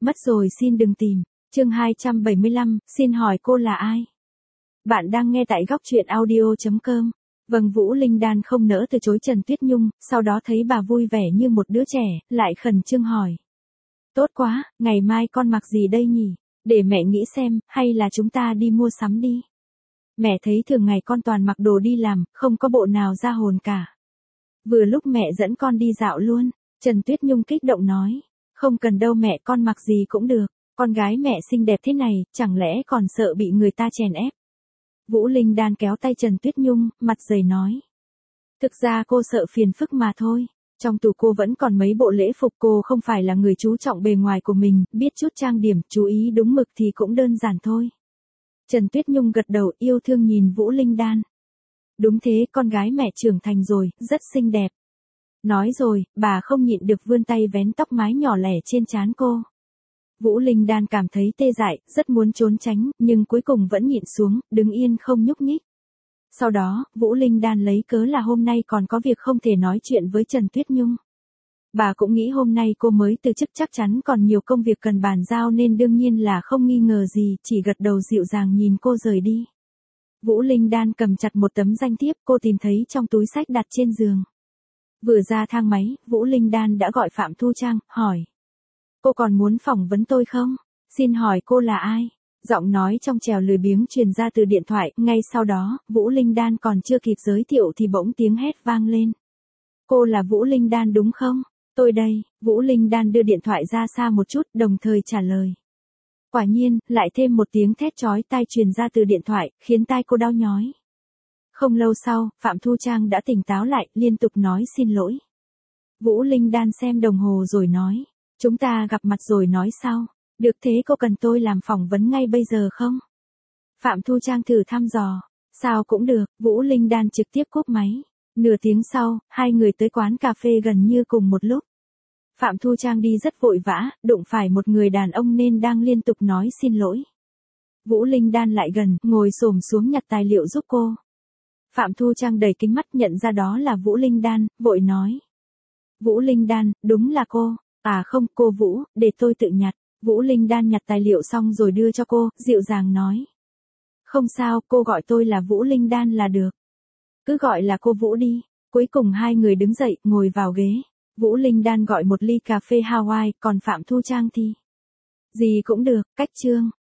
Mất rồi xin đừng tìm. Chương 275, xin hỏi cô là ai? Bạn đang nghe tại góc truyện audio.com. Vâng, Vũ Linh Đan không nỡ từ chối Trần Tuyết Nhung, sau đó thấy bà vui vẻ như một đứa trẻ, lại khẩn trương hỏi. Tốt quá, ngày mai con mặc gì đây nhỉ? Để mẹ nghĩ xem, hay là chúng ta đi mua sắm đi. Mẹ thấy thường ngày con toàn mặc đồ đi làm, không có bộ nào ra hồn cả. Vừa lúc mẹ dẫn con đi dạo luôn, Trần Tuyết Nhung kích động nói. Không cần đâu mẹ, con mặc gì cũng được, con gái mẹ xinh đẹp thế này, chẳng lẽ còn sợ bị người ta chèn ép. Vũ Linh Đan kéo tay Trần Tuyết Nhung, mặt dày nói. Thực ra cô sợ phiền phức mà thôi. Trong tủ cô vẫn còn mấy bộ lễ phục, cô không phải là người chú trọng bề ngoài của mình, biết chút trang điểm, chú ý đúng mực thì cũng đơn giản thôi. Trần Tuyết Nhung gật đầu yêu thương nhìn Vũ Linh Đan. Đúng thế, con gái mẹ trưởng thành rồi, rất xinh đẹp. Nói rồi, bà không nhịn được vươn tay vén tóc mái nhỏ lẻ trên trán cô. Vũ Linh Đan cảm thấy tê dại, rất muốn trốn tránh, nhưng cuối cùng vẫn nhịn xuống, đứng yên không nhúc nhích. Sau đó, Vũ Linh Đan lấy cớ là hôm nay còn có việc không thể nói chuyện với Trần Tuyết Nhung. Bà cũng nghĩ hôm nay cô mới từ chức chắc chắn còn nhiều công việc cần bàn giao nên đương nhiên là không nghi ngờ gì, chỉ gật đầu dịu dàng nhìn cô rời đi. Vũ Linh Đan cầm chặt một tấm danh thiếp cô tìm thấy trong túi xách đặt trên giường. Vừa ra thang máy, Vũ Linh Đan đã gọi Phạm Thu Trang, hỏi. Cô còn muốn phỏng vấn tôi không? Xin hỏi cô là ai? Giọng nói trong trẻo lười biếng truyền ra từ điện thoại, ngay sau đó, Vũ Linh Đan còn chưa kịp giới thiệu thì bỗng tiếng hét vang lên. Cô là Vũ Linh Đan đúng không? Tôi đây, Vũ Linh Đan đưa điện thoại ra xa một chút, đồng thời trả lời. Quả nhiên, lại thêm một tiếng thét chói tai truyền ra từ điện thoại, khiến tai cô đau nhói. Không lâu sau, Phạm Thu Trang đã tỉnh táo lại, liên tục nói xin lỗi. Vũ Linh Đan xem đồng hồ rồi nói. Chúng ta gặp mặt rồi nói sau. Được thế cô cần tôi làm phỏng vấn ngay bây giờ không? Phạm Thu Trang thử thăm dò. Sao cũng được, Vũ Linh Đan trực tiếp cúp máy. Nửa tiếng sau, hai người tới quán cà phê gần như cùng một lúc. Phạm Thu Trang đi rất vội vã, đụng phải một người đàn ông nên đang liên tục nói xin lỗi. Vũ Linh Đan lại gần, ngồi xổm xuống nhặt tài liệu giúp cô. Phạm Thu Trang đầy kính mắt nhận ra đó là Vũ Linh Đan, vội nói. Vũ Linh Đan, đúng là cô. À không, cô Vũ, để tôi tự nhặt. Vũ Linh Đan nhặt tài liệu xong rồi đưa cho cô, dịu dàng nói. Không sao, cô gọi tôi là Vũ Linh Đan là được. Cứ gọi là cô Vũ đi. Cuối cùng hai người đứng dậy, ngồi vào ghế. Vũ Linh Đan gọi một ly cà phê Hawaii, còn Phạm Thu Trang thì. Gì cũng được, cách chương.